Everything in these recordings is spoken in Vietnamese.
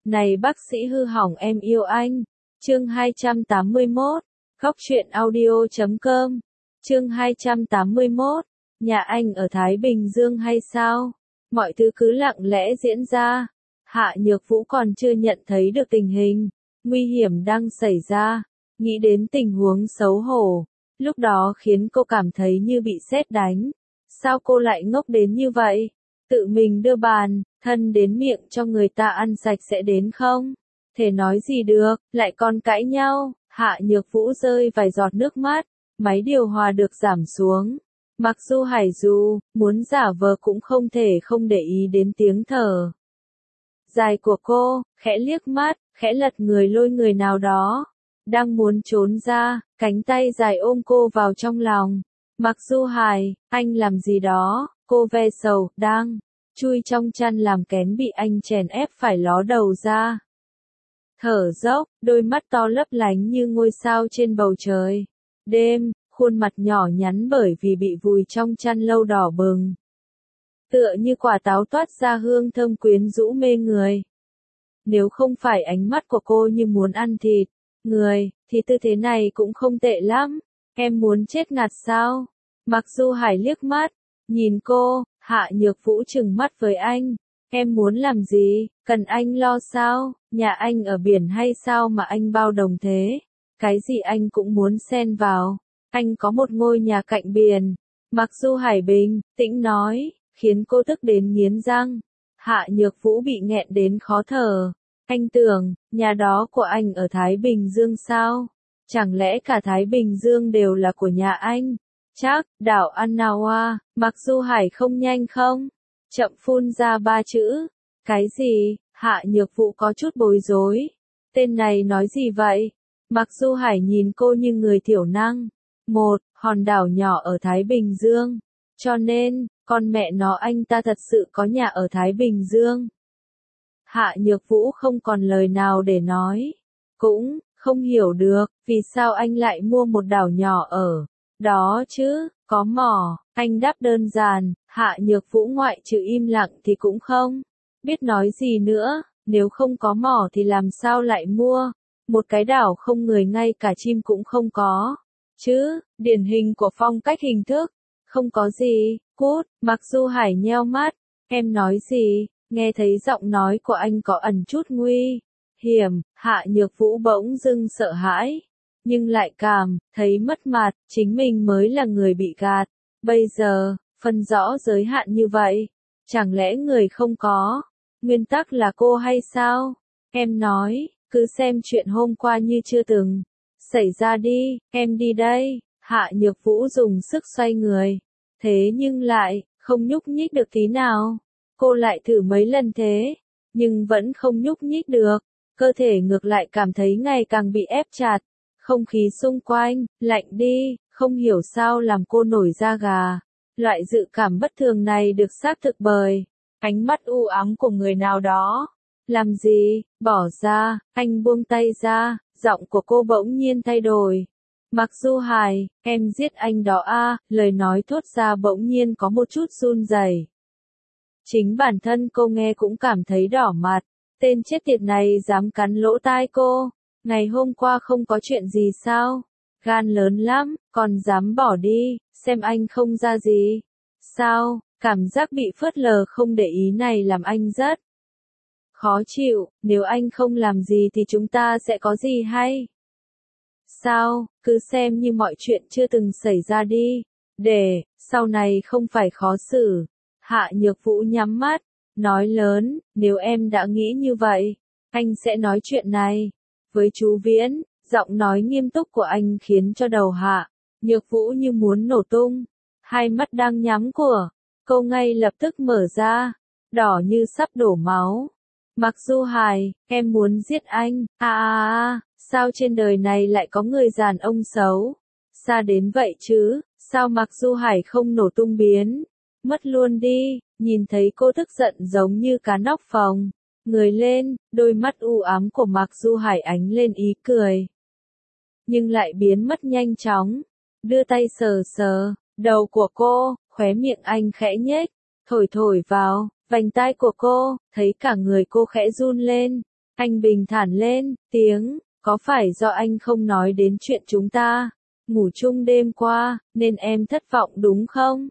Này bác sĩ hư hỏng em yêu anh. Chương 281. Góc truyện audio.com. Chương 281. Nhà anh ở Thái Bình Dương hay sao? Mọi thứ cứ lặng lẽ diễn ra. Hạ Nhược Vũ còn chưa nhận thấy được tình hình nguy hiểm đang xảy ra. Nghĩ đến tình huống xấu hổ, lúc đó khiến cô cảm thấy như bị sét đánh. Sao cô lại ngốc đến như vậy? Tự mình đưa bàn, thân đến miệng cho người ta ăn sạch sẽ đến không? Thể nói gì được, lại còn cãi nhau. Hạ Nhược Vũ rơi vài giọt nước mắt, máy điều hòa được giảm xuống. Mặc dù Hải dù muốn giả vờ cũng không thể không để ý đến tiếng thở dài của cô, khẽ liếc mắt, khẽ lật người lôi người nào đó đang muốn trốn ra, cánh tay dài ôm cô vào trong lòng. Mặc dù Hải, anh làm gì đó? Cô ve sầu, đang chui trong chăn làm kén bị anh chèn ép phải ló đầu ra. Thở dốc, đôi mắt to lấp lánh như ngôi sao trên bầu trời đêm, khuôn mặt nhỏ nhắn bởi vì bị vùi trong chăn lâu đỏ bừng. Tựa như quả táo toát ra hương thơm quyến rũ mê người. Nếu không phải ánh mắt của cô như muốn ăn thịt người, thì tư thế này cũng không tệ lắm. Em muốn chết ngạt sao? Mặc dù Hải liếc mắt, nhìn cô, Hạ Nhược Vũ trừng mắt với anh. Em muốn làm gì? Cần anh lo sao? Nhà anh ở biển hay sao mà anh bao đồng thế? Cái gì anh cũng muốn xen vào. Anh có một ngôi nhà cạnh biển. Mặc dù Hải bình tĩnh nói, khiến cô tức đến nghiến răng. Hạ Nhược Vũ bị nghẹn đến khó thở. Anh tưởng, nhà đó của anh ở Thái Bình Dương sao? Chẳng lẽ cả Thái Bình Dương đều là của nhà anh? Chắc, đảo Anawa. Mặc dù Hải không nhanh không? Chậm phun ra ba chữ. Cái gì? Hạ Nhược Vũ có chút bối rối. Tên này nói gì vậy? Mặc dù Hải nhìn cô như người thiểu năng. Một hòn đảo nhỏ ở Thái Bình Dương. Cho nên, con mẹ nó anh ta thật sự có nhà ở Thái Bình Dương. Hạ Nhược Vũ không còn lời nào để nói. Cũng không hiểu được, vì sao anh lại mua một đảo nhỏ ở đó chứ? Có mỏ. Anh đáp đơn giản. Hạ Nhược Vũ ngoại trừ im lặng thì cũng không biết nói gì nữa. Nếu không có mỏ thì làm sao lại mua một cái đảo không người, ngay cả chim cũng không có chứ? Điển hình của phong cách hình thức. Không có gì. Cút. Mặc dù Hải nheo mắt. Em nói gì? Nghe thấy giọng nói của anh có ẩn chút nguy hiểm, Hạ Nhược Vũ bỗng dưng sợ hãi, nhưng lại cảm thấy mất mặt, chính mình mới là người bị gạt. Bây giờ, phân rõ giới hạn như vậy, chẳng lẽ người không có nguyên tắc là cô hay sao? Em nói, cứ xem chuyện hôm qua như chưa từng xảy ra đi, em đi đây. Hạ Nhược Vũ dùng sức xoay người, thế nhưng lại không nhúc nhích được tí nào. Cô lại thử mấy lần thế, nhưng vẫn không nhúc nhích được. Cơ thể ngược lại cảm thấy ngày càng bị ép chặt. Không khí xung quanh lạnh đi, không hiểu sao làm cô nổi da gà. Loại dự cảm bất thường này được xác thực bởi ánh mắt u ám của người nào đó. Làm gì? Bỏ ra. Anh buông tay ra. Giọng của cô bỗng nhiên thay đổi. Mặc dù Hải, em giết anh đó à? Lời nói thốt ra bỗng nhiên có một chút run rẩy. Chính bản thân cô nghe cũng cảm thấy đỏ mặt. Tên chết tiệt này dám cắn lỗ tai cô. Ngày hôm qua không có chuyện gì sao? Gan lớn lắm, còn dám bỏ đi, xem anh không ra gì. Sao? Cảm giác bị phớt lờ không để ý này làm anh rất khó chịu. Nếu anh không làm gì thì chúng ta sẽ có gì hay? Sao? Cứ xem như mọi chuyện chưa từng xảy ra đi. Để sau này không phải khó xử. Hạ Nhược Vũ nhắm mắt, nói lớn, nếu em đã nghĩ như vậy, anh sẽ nói chuyện này với chú Viễn. Giọng nói nghiêm túc của anh khiến cho đầu Hạ Nhược Vũ như muốn nổ tung. Hai mắt đang nhắm của cô ngay lập tức mở ra, đỏ như sắp đổ máu. Mặc dù Hải, em muốn giết anh. Sao trên đời này lại có người đàn ông xấu xa đến vậy chứ? Sao Mặc dù Hải không nổ tung biến mất luôn đi? Nhìn thấy cô tức giận giống như cá nóc phòng người lên, đôi mắt u ám của Mặc dù Hải ánh lên ý cười, nhưng lại biến mất nhanh chóng. Đưa tay sờ sờ đầu của cô, khóe miệng anh khẽ nhếch, thổi thổi vào vành tai của cô, thấy cả người cô khẽ run lên. Anh bình thản lên tiếng, có phải do anh không nói đến chuyện chúng ta ngủ chung đêm qua, nên em thất vọng đúng không?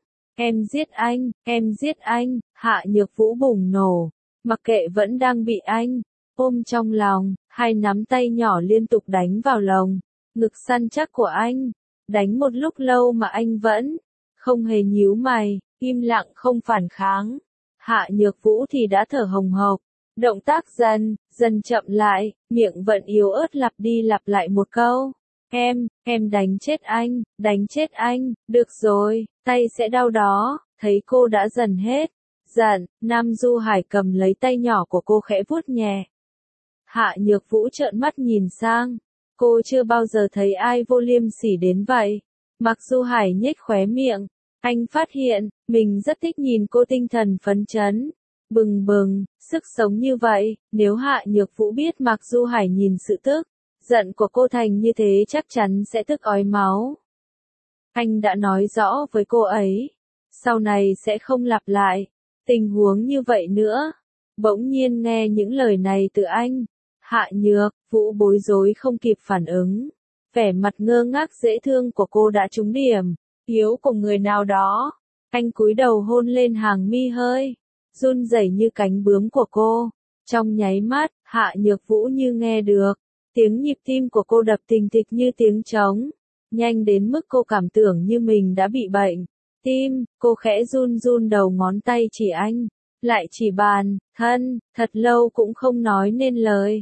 Em giết anh, Hạ Nhược Vũ bùng nổ, mặc kệ vẫn đang bị anh ôm trong lòng, hai nắm tay nhỏ liên tục đánh vào lồng ngực săn chắc của anh, đánh một lúc lâu mà anh vẫn không hề nhíu mày, im lặng không phản kháng. Hạ Nhược Vũ thì đã thở hồng hộc, động tác dần chậm lại, miệng vẫn yếu ớt lặp đi lặp lại một câu. Em đánh chết anh, được rồi, tay sẽ đau đó, thấy cô đã dần hết giận, Nam Du Hải cầm lấy tay nhỏ của cô khẽ vuốt nhẹ. Hạ Nhược Vũ trợn mắt nhìn sang, cô chưa bao giờ thấy ai vô liêm sỉ đến vậy. Mặc Du Hải nhếch khóe miệng, anh phát hiện, mình rất thích nhìn cô tinh thần phấn chấn, bừng bừng, sức sống như vậy, nếu Hạ Nhược Vũ biết Mặc Du Hải nhìn sự tức giận của cô thành như thế chắc chắn sẽ tức ói máu. Anh đã nói rõ với cô ấy, sau này sẽ không lặp lại tình huống như vậy nữa. Bỗng nhiên nghe những lời này từ anh, Hạ Nhược Vũ bối rối không kịp phản ứng. Vẻ mặt ngơ ngác dễ thương của cô đã trúng điểm yếu của người nào đó. Anh cúi đầu hôn lên hàng mi hơi run rẩy như cánh bướm của cô. Trong nháy mắt, Hạ Nhược Vũ như nghe được tiếng nhịp tim của cô đập thình thịch như tiếng trống, nhanh đến mức cô cảm tưởng như mình đã bị bệnh tim. Cô khẽ run run đầu ngón tay chỉ anh, lại chỉ bàn thân, thật lâu cũng không nói nên lời.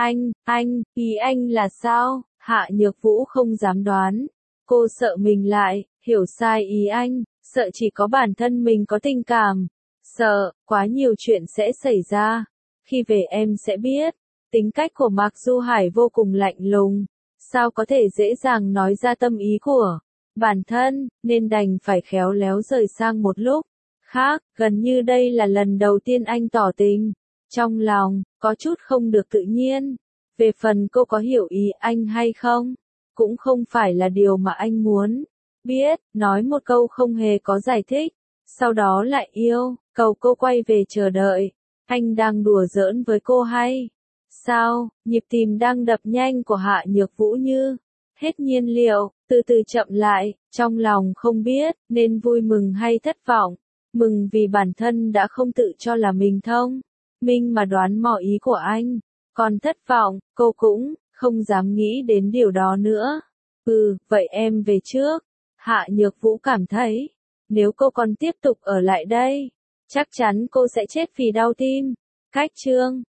Ý anh là sao? Hạ Nhược Vũ không dám đoán. Cô sợ mình lại hiểu sai ý anh, sợ chỉ có bản thân mình có tình cảm, sợ quá nhiều chuyện sẽ xảy ra. Khi về em sẽ biết. Tính cách của Mạc Du Hải vô cùng lạnh lùng, sao có thể dễ dàng nói ra tâm ý của bản thân, nên đành phải khéo léo rời sang một lúc khác. Gần như đây là lần đầu tiên anh tỏ tình, trong lòng có chút không được tự nhiên. Về phần cô có hiểu ý anh hay không, cũng không phải là điều mà anh muốn biết. Nói một câu không hề có giải thích, sau đó lại yêu cầu cô quay về chờ đợi. Anh đang đùa giỡn với cô hay sao? Nhịp tim đang đập nhanh của Hạ Nhược Vũ như hết nhiên liệu, từ từ chậm lại, trong lòng không biết nên vui mừng hay thất vọng. Mừng vì bản thân đã không tự cho là mình thông minh mà đoán mò ý của anh, còn thất vọng, cô cũng không dám nghĩ đến điều đó nữa. Vậy em về trước. Hạ Nhược Vũ cảm thấy, nếu cô còn tiếp tục ở lại đây, chắc chắn cô sẽ chết vì đau tim. Cách chương